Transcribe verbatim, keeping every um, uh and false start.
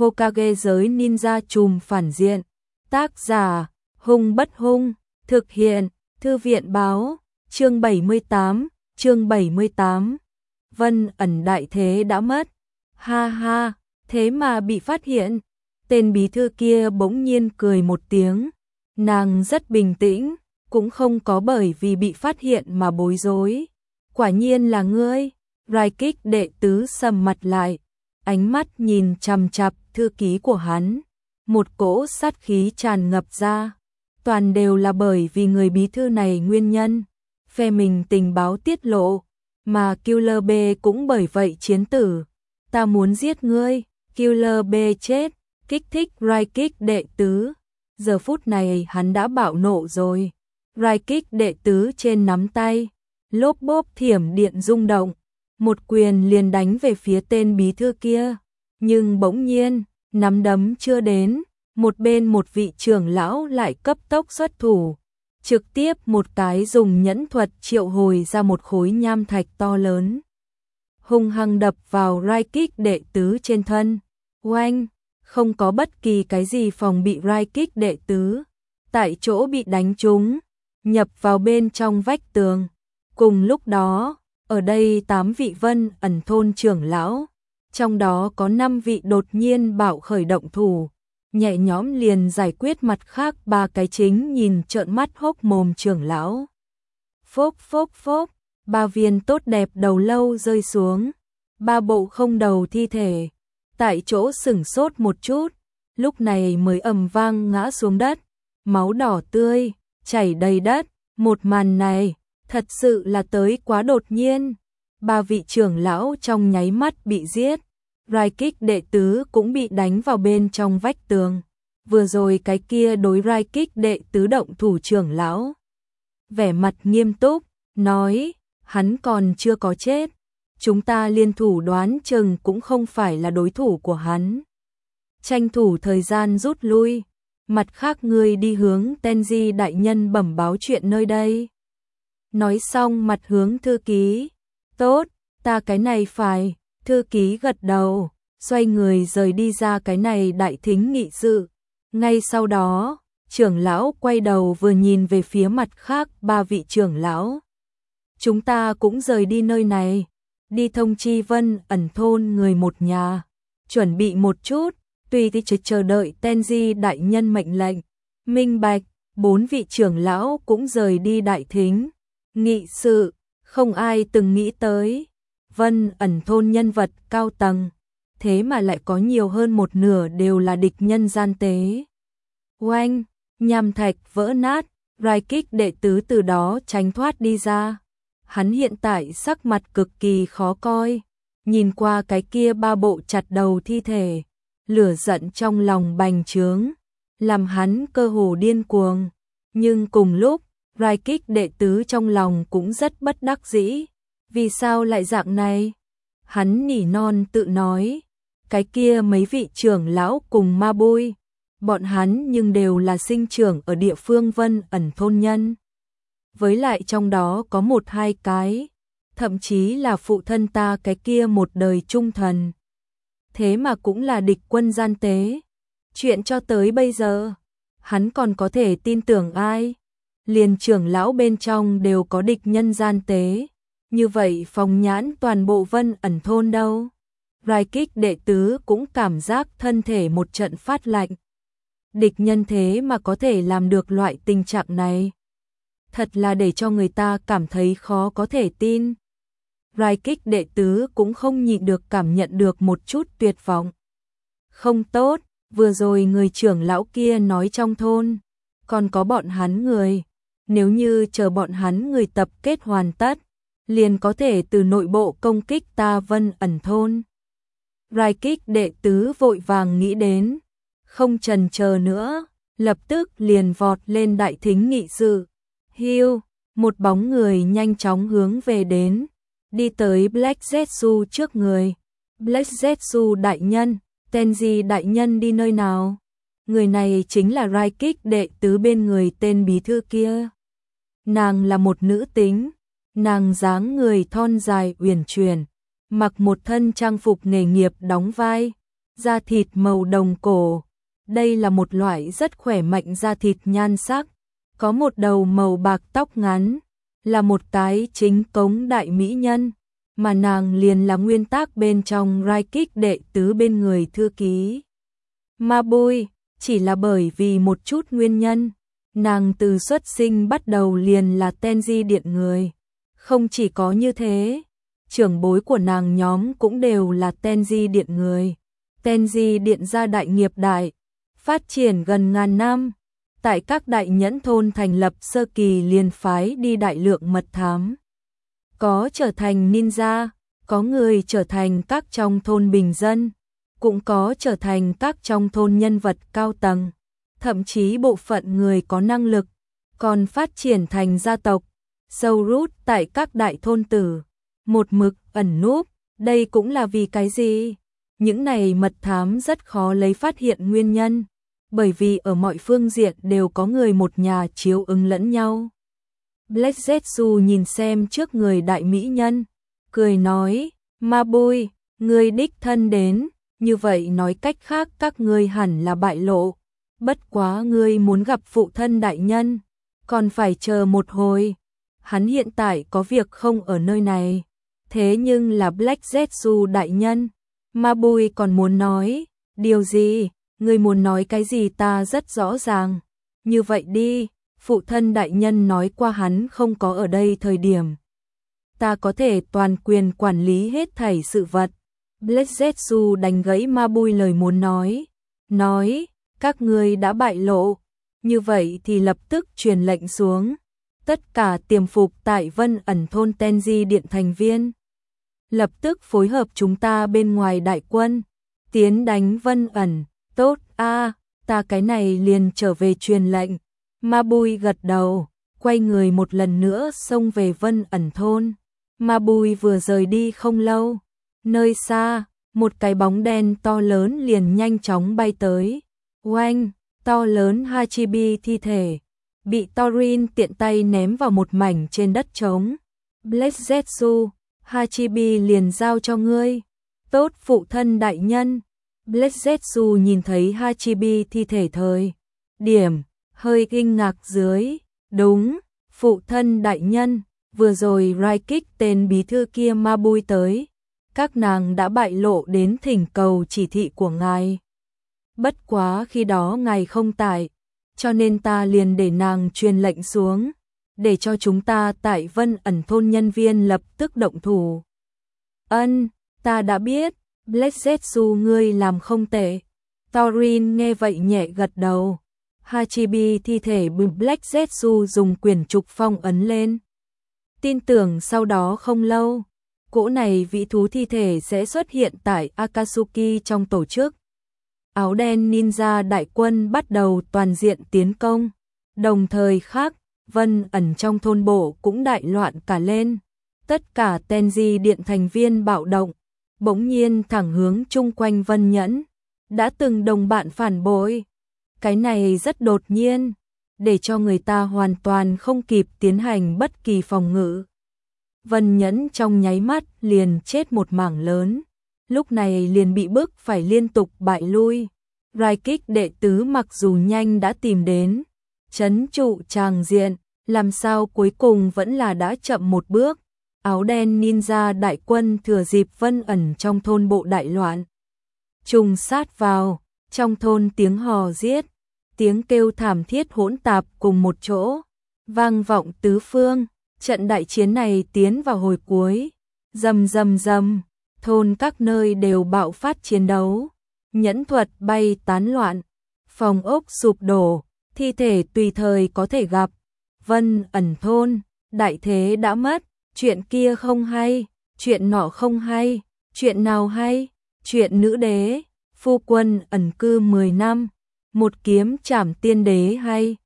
Hokage giới ninja trùm phản diện. Tác giả, Hung Bất Hung, thực hiện, Thư viện báo, chương bảy mươi tám, chương bảy mươi tám. Vân ẩn đại thế đã mất. Ha ha, thế mà bị phát hiện. Tên bí thư kia bỗng nhiên cười một tiếng. Nàng rất bình tĩnh, cũng không có bởi vì bị phát hiện mà bối rối. Quả nhiên là ngươi. Raikik đệ tứ sầm mặt lại, ánh mắt nhìn chằm chằm thư ký của hắn. Một cỗ sát khí tràn ngập ra. Toàn đều là bởi vì người bí thư này nguyên nhân. Phe mình tình báo tiết lộ, mà Killer B cũng bởi vậy chiến tử. Ta muốn giết ngươi. Killer B chết, kích thích Raikik đệ tứ. Giờ phút này hắn đã bạo nộ rồi. Raikik đệ tứ trên nắm tay, lốp bốp thiểm điện rung động, một quyền liền đánh về phía tên bí thư kia. Nhưng bỗng nhiên, nắm đấm chưa đến, một bên một vị trưởng lão lại cấp tốc xuất thủ, trực tiếp một cái dùng nhẫn thuật triệu hồi ra một khối nham thạch to lớn, hung hăng đập vào Raikik đệ tứ trên thân. Oanh, không có bất kỳ cái gì phòng bị, Raikik đệ tứ tại chỗ bị đánh trúng, nhập vào bên trong vách tường. Cùng lúc đó, ở đây tám vị Vân ẩn thôn trưởng lão, trong đó có năm vị đột nhiên bạo khởi động thủ, nhẹ nhõm liền giải quyết mặt khác ba cái chính nhìn trợn mắt hốc mồm trưởng lão. Phốc phốc phốc, ba viên tốt đẹp đầu lâu rơi xuống, ba bộ không đầu thi thể, tại chỗ sửng sốt một chút, lúc này mới ầm vang ngã xuống đất, máu đỏ tươi chảy đầy đất. Một màn này thật sự là tới quá đột nhiên. Ba vị trưởng lão trong nháy mắt bị giết. Raikik đệ tứ cũng bị đánh vào bên trong vách tường. Vừa rồi cái kia đối Raikik đệ tứ động thủ trưởng lão, vẻ mặt nghiêm túc, nói, hắn còn chưa có chết. Chúng ta liên thủ đoán chừng cũng không phải là đối thủ của hắn. Tranh thủ thời gian rút lui. Mặt khác ngươi đi hướng Tenji đại nhân bẩm báo chuyện nơi đây. Nói xong mặt hướng thư ký. Tốt, ta cái này phải. Thư ký gật đầu, xoay người rời đi ra cái này đại thính nghị sự. Ngay sau đó, trưởng lão quay đầu vừa nhìn về phía mặt khác ba vị trưởng lão. Chúng ta cũng rời đi nơi này, đi thông chi Vân ẩn thôn người một nhà, chuẩn bị một chút, tùy thì chờ đợi Tenji đại nhân mệnh lệnh. Minh bạch, bốn vị trưởng lão cũng rời đi đại thính nghị sự. Không ai từng nghĩ tới Vân ẩn thôn nhân vật cao tầng, thế mà lại có nhiều hơn một nửa đều là địch nhân gian tế. Oanh, nham thạch vỡ nát, Raikik đệ tứ từ đó tránh thoát đi ra. Hắn hiện tại sắc mặt cực kỳ khó coi, nhìn qua cái kia ba bộ chặt đầu thi thể, lửa giận trong lòng bành trướng, làm hắn cơ hồ điên cuồng. Nhưng cùng lúc, Raikik đệ tứ trong lòng cũng rất bất đắc dĩ. Vì sao lại dạng này? Hắn nỉ non tự nói, cái kia mấy vị trưởng lão cùng ma bôi, bọn hắn nhưng đều là sinh trưởng ở địa phương Vân ẩn thôn nhân. Với lại trong đó có một hai cái, thậm chí là phụ thân ta cái kia một đời trung thần. Thế mà cũng là địch quân gian tế. Chuyện cho tới bây giờ, hắn còn có thể tin tưởng ai? Liền trưởng lão bên trong đều có địch nhân gian tế. Như vậy phóng nhãn toàn bộ Vân ẩn thôn đâu? Raikik đệ tứ cũng cảm giác thân thể một trận phát lạnh. Địch nhân thế mà có thể làm được loại tình trạng này. Thật là để cho người ta cảm thấy khó có thể tin. Raikik đệ tứ cũng không nhịn được cảm nhận được một chút tuyệt vọng. Không tốt, vừa rồi người trưởng lão kia nói trong thôn, còn có bọn hắn người. Nếu như chờ bọn hắn người tập kết hoàn tất, liền có thể từ nội bộ công kích ta Vân ẩn thôn. Raikik đệ tứ vội vàng nghĩ đến, không chần chờ nữa, lập tức liền vọt lên đại thính nghị sự. Hiu, một bóng người nhanh chóng hướng về đến, đi tới Black Zetsu trước người. Black Zetsu đại nhân, Tenji đại nhân đi nơi nào? Người này chính là Raikik đệ tứ bên người tên bí thư kia. Nàng là một nữ tính, nàng dáng người thon dài uyển chuyển, mặc một thân trang phục nghề nghiệp đóng vai, da thịt màu đồng cổ. Đây là một loại rất khỏe mạnh da thịt nhan sắc, có một đầu màu bạc tóc ngắn, là một cái chính cống đại mỹ nhân, mà nàng liền là nguyên tác bên trong Rai Kích đệ tứ bên người thư ký Ma Bui, chỉ là bởi vì một chút nguyên nhân, nàng từ xuất sinh bắt đầu liền là Tenji điện người. Không chỉ có như thế, trưởng bối của nàng nhóm cũng đều là Tenji điện người. Tenji điện gia đại nghiệp đại, phát triển gần ngàn năm, tại các đại nhẫn thôn thành lập sơ kỳ liền phái đi đại lượng mật thám. Có trở thành ninja, có người trở thành các trong thôn bình dân, cũng có trở thành các trong thôn nhân vật cao tầng, thậm chí bộ phận người có năng lực, còn phát triển thành gia tộc, sâu rút tại các đại thôn tử, một mực ẩn núp, đây cũng là vì cái gì? Những này mật thám rất khó lấy phát hiện nguyên nhân, bởi vì ở mọi phương diện đều có người một nhà chiếu ứng lẫn nhau. Black Zetsu nhìn xem trước người đại mỹ nhân, cười nói, Ma Bui, ngươi đích thân đến, như vậy nói cách khác các ngươi hẳn là bại lộ, bất quá ngươi muốn gặp phụ thân đại nhân, còn phải chờ một hồi, hắn hiện tại có việc không ở nơi này, thế nhưng là Black Zetsu đại nhân, Ma Bui còn muốn nói, điều gì, ngươi muốn nói cái gì ta rất rõ ràng, như vậy đi. Phụ thân đại nhân nói qua hắn không có ở đây thời điểm. Ta có thể toàn quyền quản lý hết thảy sự vật. Black Zetsu đánh gãy Ma Bui lời muốn nói. Nói, các ngươi đã bại lộ. Như vậy thì lập tức truyền lệnh xuống. Tất cả tiềm phục tại Vân ẩn thôn Tenji điện thành viên. Lập tức phối hợp chúng ta bên ngoài đại quân. Tiến đánh Vân ẩn. Tốt a, ta cái này liền trở về truyền lệnh. Ma Bui gật đầu, quay người một lần nữa xông về Vân ẩn thôn. Ma Bui vừa rời đi không lâu, nơi xa, một cái bóng đen to lớn liền nhanh chóng bay tới. Oanh, to lớn Hachibi thi thể, bị Torin tiện tay ném vào một mảnh trên đất trống. Black Zetsu, Hachibi liền giao cho ngươi. Tốt phụ thân đại nhân. Black Zetsu nhìn thấy Hachibi thi thể thời điểm hơi kinh ngạc dưới, đúng, phụ thân đại nhân, vừa rồi Rai Kích tên bí thư kia Ma Bui tới, các nàng đã bại lộ đến thỉnh cầu chỉ thị của ngài. Bất quá khi đó ngài không tại, cho nên ta liền để nàng truyền lệnh xuống, để cho chúng ta tại Vân ẩn thôn nhân viên lập tức động thủ. Ân, ta đã biết, Black Zetsu ngươi làm không tệ. Torin nghe vậy nhẹ gật đầu. Hachibi thi thể bị Black Zetsu dùng quyền trục phong ấn lên. Tin tưởng sau đó không lâu, cỗ này vị thú thi thể sẽ xuất hiện tại Akatsuki trong tổ chức. Áo đen ninja đại quân bắt đầu toàn diện tiến công. Đồng thời khác, Vân ẩn trong thôn bộ cũng đại loạn cả lên. Tất cả Tenji điện thành viên bạo động, bỗng nhiên thẳng hướng chung quanh Vân Nhẫn. Đã từng đồng bạn phản bội. Cái này rất đột nhiên, để cho người ta hoàn toàn không kịp tiến hành bất kỳ phòng ngự. Vân Nhẫn trong nháy mắt liền chết một mảng lớn, lúc này liền bị bức phải liên tục bại lui. Rai Kích đệ tứ mặc dù nhanh đã tìm đến, trấn trụ tràng diện, làm sao cuối cùng vẫn là đã chậm một bước. Áo đen ninja đại quân thừa dịp Vân ẩn trong thôn bộ đại loạn, trùng sát vào, trong thôn tiếng hò giết, tiếng kêu thảm thiết hỗn tạp cùng một chỗ, vang vọng tứ phương. Trận đại chiến này tiến vào hồi cuối, rầm rầm rầm, thôn các nơi đều bạo phát chiến đấu, nhẫn thuật bay tán loạn, phòng ốc sụp đổ, thi thể tùy thời có thể gặp. Vân ẩn thôn, đại thế đã mất, chuyện kia không hay, chuyện nọ không hay, chuyện nào hay, chuyện nữ đế, phu quân ẩn cư mười năm, một kiếm trảm tiên đế hay.